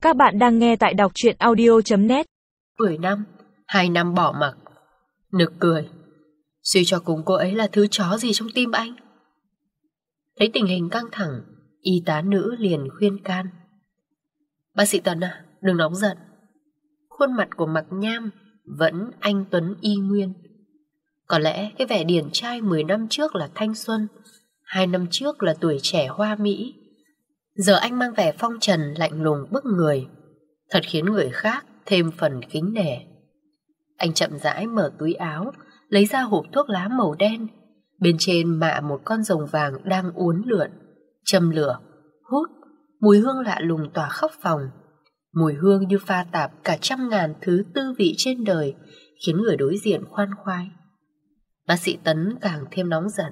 Các bạn đang nghe tại đọc truyện audio.net. 10 năm, 2 năm bỏ mặc. Nực cười. Suy cho cùng cô ấy là thứ chó gì trong tim anh. Thấy tình hình căng thẳng, y tá nữ liền khuyên can. Bác sĩ Tấn à, đừng nóng giận. Khuôn mặt của Mạc Nham vẫn anh tuấn y nguyên. Có lẽ cái vẻ điển trai 10 năm trước là thanh xuân, 2 năm trước là tuổi trẻ hoa mỹ. Giờ anh mang vẻ phong trần lạnh lùng bức người, thật khiến người khác thêm phần kính nể. Anh chậm rãi mở túi áo, lấy ra hộp thuốc lá màu đen. Bên trên mạ một con rồng vàng đang uốn lượn. Châm lửa, hút, mùi hương lạ lùng tỏa khắp phòng. Mùi hương như pha tạp cả trăm ngàn thứ tư vị trên đời, khiến người đối diện khoan khoái. Bác sĩ Tấn càng thêm nóng giận.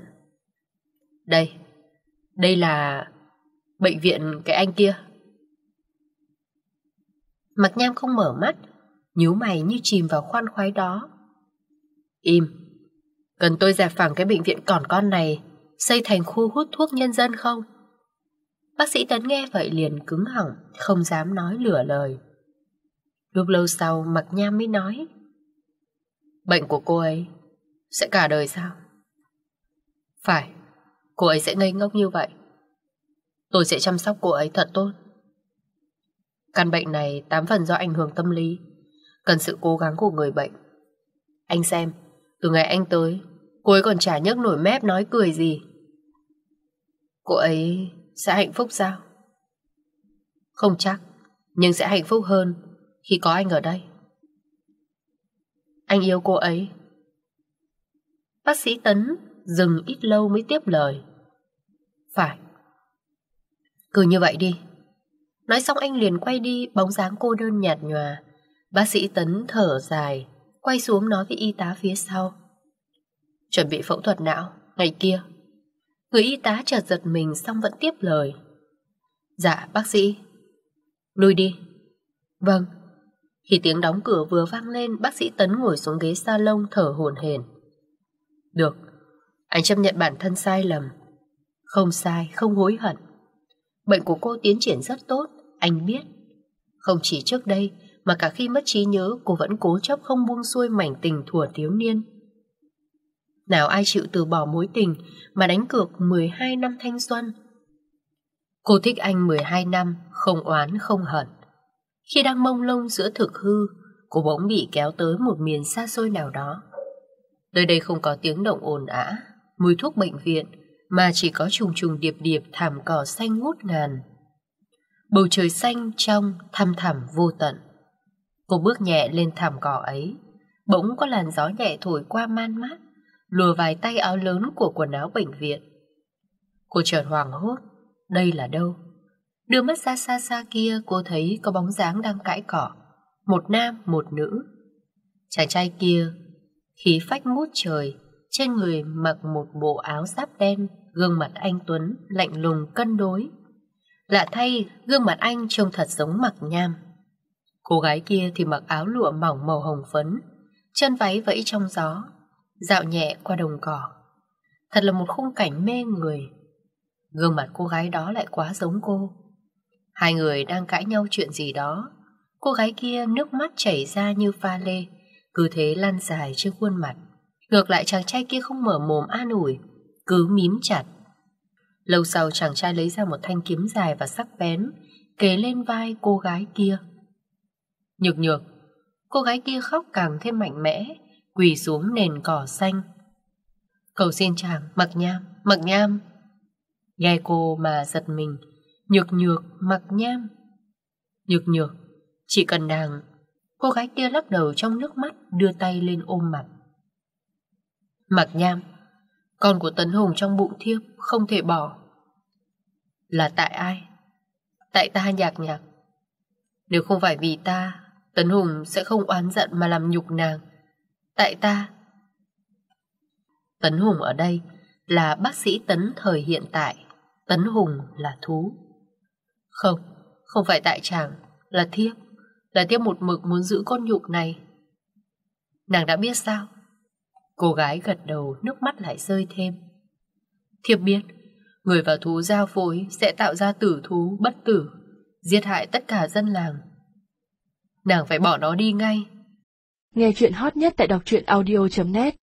Đây là bệnh viện cái anh kia. Mạc Nham không mở mắt, nhíu mày như chìm vào khoan khoái đó. Im. Cần tôi dẹp phẳng cái bệnh viện cỏn con này, xây thành khu hút thuốc nhân dân không? Bác sĩ Tấn nghe vậy liền cứng họng, không dám nói lửa lời. Lúc lâu sau Mạc Nham mới nói. Bệnh của cô ấy sẽ cả đời sao? Phải, cô ấy sẽ ngây ngốc như vậy. Tôi sẽ chăm sóc cô ấy thật tốt. Căn bệnh này 8 phần do ảnh hưởng tâm lý, cần sự cố gắng của người bệnh. Anh xem, từ ngày anh tới, cô ấy còn chả nhấc nổi mép nói cười gì. Cô ấy sẽ hạnh phúc sao? Không chắc, nhưng sẽ hạnh phúc hơn khi có anh ở đây. Anh yêu cô ấy. Bác sĩ Tấn dừng ít lâu mới tiếp lời. Phải. Cứ như vậy đi. Nói xong anh liền quay đi, bóng dáng cô đơn nhạt nhòa. Bác sĩ Tấn thở dài, quay xuống nói với y tá phía sau. Chuẩn bị phẫu thuật não, ngày kia. Người y tá chợt giật mình xong vẫn tiếp lời. Dạ bác sĩ. Lui đi. Vâng. Khi tiếng đóng cửa vừa vang lên, bác sĩ Tấn ngồi xuống ghế salon thở hổn hển. Được, anh chấp nhận bản thân sai lầm. Không sai, không hối hận. Bệnh của cô tiến triển rất tốt, anh biết. Không chỉ trước đây, mà cả khi mất trí nhớ, cô vẫn cố chấp không buông xuôi mảnh tình thuở thiếu niên. Nào ai chịu từ bỏ mối tình mà đánh cược 12 năm thanh xuân. Cô thích anh 12 năm, không oán không hận. Khi đang mông lung giữa thực hư, cô bỗng bị kéo tới một miền xa xôi nào đó. Nơi đây không có tiếng động ồn ào, mùi thuốc bệnh viện, mà chỉ có trùng trùng điệp điệp thảm cỏ xanh ngút ngàn. Bầu trời xanh trong thăm thẳm vô tận. Cô bước nhẹ lên thảm cỏ ấy, bỗng có làn gió nhẹ thổi qua man mát, lùa vài tay áo lớn của quần áo bệnh viện. Cô chợt hoảng hốt, đây là đâu? Đưa mắt ra xa xa kia, cô thấy có bóng dáng đang cãi cọ, một nam một nữ. Chàng trai kia khí phách ngút trời, trên người mặc một bộ áo giáp đen, gương mặt anh tuấn lạnh lùng cân đối. Lạ thay, gương mặt anh trông thật giống Mạc Nham. Cô gái kia thì mặc áo lụa mỏng màu hồng phấn, chân váy vẫy trong gió, dạo nhẹ qua đồng cỏ. Thật là một khung cảnh mê người. Gương mặt cô gái đó lại quá giống cô. Hai người đang cãi nhau chuyện gì đó. Cô gái kia nước mắt chảy ra như pha lê, cứ thế lan dài trên khuôn mặt. Ngược lại chàng trai kia không mở mồm an ủi, cứ mím chặt. Lâu sau chàng trai lấy ra một thanh kiếm dài và sắc bén, kề lên vai cô gái kia. Nhược nhược. Cô gái kia khóc càng thêm mạnh mẽ, quỳ xuống nền cỏ xanh. Cầu xin chàng, Mạc Nham, Mạc Nham. Nghe cô mà giật mình. Nhược nhược, Mạc Nham. Nhược nhược, chỉ cần nàng. Cô gái kia lắc đầu trong nước mắt, đưa tay lên ôm mặt. Mạc Nham, con của Tấn Hùng trong bụng thiếp không thể bỏ. Là tại ai? Tại ta Nhạc Nhạc. Nếu không phải vì ta, Tấn Hùng sẽ không oán giận mà làm nhục nàng. Tại ta. Tấn Hùng ở đây là bác sĩ Tấn thời hiện tại. Tấn Hùng là thú. Không, không phải tại chàng, là thiếp. Là thiếp một mực muốn giữ con nhục này. Nàng đã biết sao? Cô gái gật đầu, nước mắt lại rơi thêm. Thiếp biết, người và thú giao phối sẽ tạo ra tử thú bất tử. giết hại tất cả dân làng. Nàng phải bỏ nó đi ngay. Nghe chuyện hot nhất tại đọc truyện audio.net